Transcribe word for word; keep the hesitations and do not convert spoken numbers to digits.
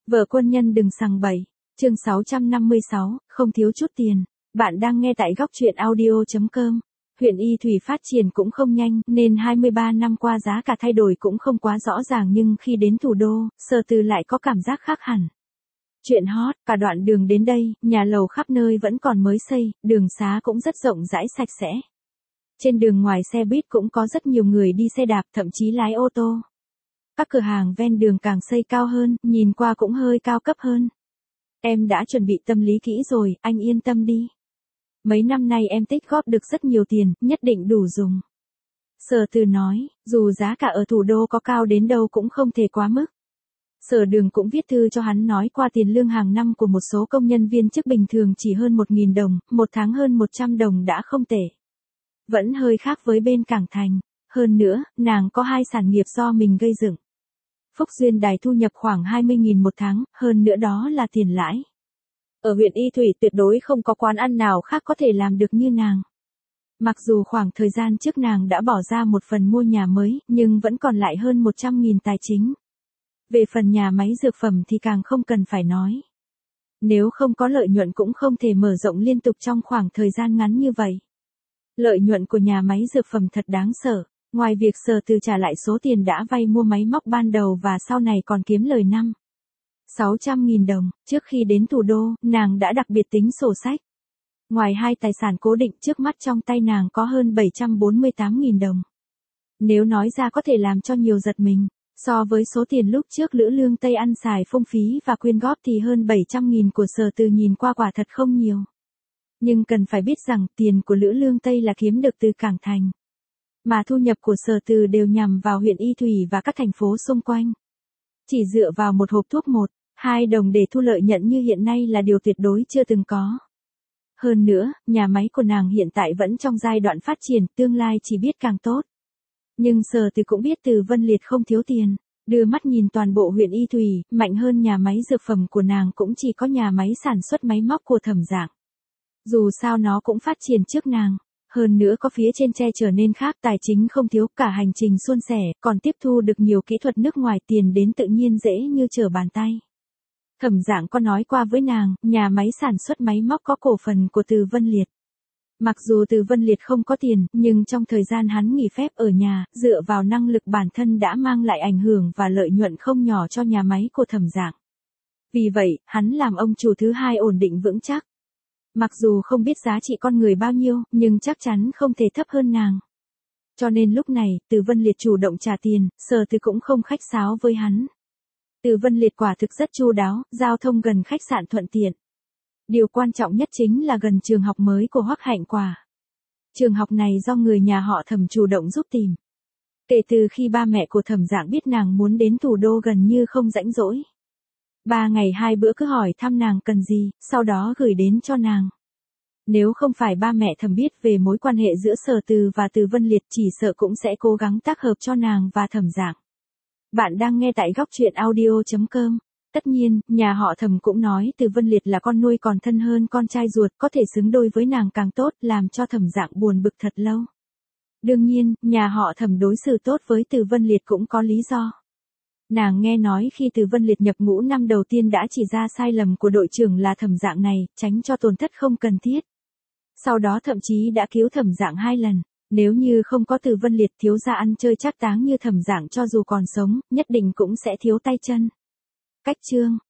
Vợ quân nhân đừng sằng bậy. Chương sáu trăm năm mươi sáu, không thiếu chút tiền. Bạn đang nghe tại góc truyện audio chấm com. Huyện Y Thủy phát triển cũng không nhanh, nên hai mươi ba năm qua giá cả thay đổi cũng không quá rõ ràng, nhưng khi đến thủ đô, Sở Từ lại có cảm giác khác hẳn. Chuyện hot, cả đoạn đường đến đây, nhà lầu khắp nơi vẫn còn mới xây, đường xá cũng rất rộng rãi sạch sẽ. Trên đường ngoài xe buýt cũng có rất nhiều người đi xe đạp, thậm chí lái ô tô. Các cửa hàng ven đường càng xây cao hơn, nhìn qua cũng hơi cao cấp hơn. Em đã chuẩn bị tâm lý kỹ rồi, anh yên tâm đi. Mấy năm nay em tích góp được rất nhiều tiền, nhất định đủ dùng. Sở Từ nói, dù giá cả ở thủ đô có cao đến đâu cũng không thể quá mức. Sở Đường cũng viết thư cho hắn nói qua tiền lương hàng năm của một số công nhân viên chức bình thường chỉ hơn một nghìn đồng, một tháng hơn một trăm đồng đã không tệ. Vẫn hơi khác với bên Cảng Thành. Hơn nữa, nàng có hai sản nghiệp do mình gây dựng. Phúc Duyên Đài thu nhập khoảng hai mươi nghìn một tháng, hơn nữa đó là tiền lãi. Ở huyện Y Thủy tuyệt đối không có quán ăn nào khác có thể làm được như nàng. Mặc dù khoảng thời gian trước nàng đã bỏ ra một phần mua nhà mới, nhưng vẫn còn lại hơn một trăm nghìn tài chính. Về phần nhà máy dược phẩm thì càng không cần phải nói. Nếu không có lợi nhuận cũng không thể mở rộng liên tục trong khoảng thời gian ngắn như vậy. Lợi nhuận của nhà máy dược phẩm thật đáng sợ. Ngoài việc Sở Từ trả lại số tiền đã vay mua máy móc ban đầu và sau này còn kiếm lời năm sáu trăm nghìn đồng, trước khi đến thủ đô, nàng đã đặc biệt tính sổ sách. Ngoài hai tài sản cố định trước mắt trong tay nàng có hơn bảy trăm bốn mươi tám nghìn đồng. Nếu nói ra có thể làm cho nhiều giật mình, so với số tiền lúc trước Lữ Lương Tây ăn xài phung phí và quyên góp thì hơn bảy trăm nghìn của Sở Từ nhìn qua quả thật không nhiều. Nhưng cần phải biết rằng tiền của Lữ Lương Tây là kiếm được từ Cảng Thành. Mà thu nhập của Sở Từ đều nhằm vào huyện Y Thủy và các thành phố xung quanh. Chỉ dựa vào một hộp thuốc một, hai đồng để thu lợi nhuận như hiện nay là điều tuyệt đối chưa từng có. Hơn nữa, nhà máy của nàng hiện tại vẫn trong giai đoạn phát triển, tương lai chỉ biết càng tốt. Nhưng Sở Từ cũng biết Từ Vân Liệt không thiếu tiền. Đưa mắt nhìn toàn bộ huyện Y Thủy, mạnh hơn nhà máy dược phẩm của nàng cũng chỉ có nhà máy sản xuất máy móc của Thẩm Dạng. Dù sao nó cũng phát triển trước nàng. Hơn nữa có phía trên che trở nên khác, tài chính không thiếu, cả hành trình suôn sẻ, còn tiếp thu được nhiều kỹ thuật nước ngoài, tiền đến tự nhiên dễ như trở bàn tay. Thẩm Dạng có nói qua với nàng, nhà máy sản xuất máy móc có cổ phần của Từ Vân Liệt. Mặc dù Từ Vân Liệt không có tiền, nhưng trong thời gian hắn nghỉ phép ở nhà, dựa vào năng lực bản thân đã mang lại ảnh hưởng và lợi nhuận không nhỏ cho nhà máy của Thẩm Dạng. Vì vậy, hắn làm ông chủ thứ hai ổn định vững chắc. Mặc dù không biết giá trị con người bao nhiêu, nhưng chắc chắn không thể thấp hơn nàng. Cho nên lúc này, Từ Vân Liệt chủ động trả tiền, Sở Từ cũng không khách sáo với hắn. Từ Vân Liệt quả thực rất chu đáo, giao thông gần khách sạn thuận tiện. Điều quan trọng nhất chính là gần trường học mới của Hoắc Hạnh Quả. Trường học này do người nhà họ Thẩm chủ động giúp tìm. Kể từ khi ba mẹ của Thẩm Dạng biết nàng muốn đến thủ đô gần như không rãnh rỗi. Ba ngày hai bữa cứ hỏi thăm nàng cần gì, sau đó gửi đến cho nàng. Nếu không phải ba mẹ Thẩm biết về mối quan hệ giữa Sở Từ và Từ Vân Liệt chỉ sợ cũng sẽ cố gắng tác hợp cho nàng và Thẩm Dạng. Bạn đang nghe tại góc truyện audio chấm com. Tất nhiên, nhà họ Thẩm cũng nói Từ Vân Liệt là con nuôi còn thân hơn con trai ruột, có thể xứng đôi với nàng càng tốt, làm cho Thẩm Dạng buồn bực thật lâu. Đương nhiên, nhà họ Thẩm đối xử tốt với Từ Vân Liệt cũng có lý do. Nàng nghe nói khi Từ Vân Liệt nhập ngũ năm đầu tiên đã chỉ ra sai lầm của đội trưởng là Thẩm Dạng này, tránh cho tổn thất không cần thiết. Sau đó thậm chí đã cứu Thẩm Dạng hai lần. Nếu như không có Từ Vân Liệt, thiếu gia ăn chơi trác táng như Thẩm Dạng cho dù còn sống, nhất định cũng sẽ thiếu tay chân. Cách chương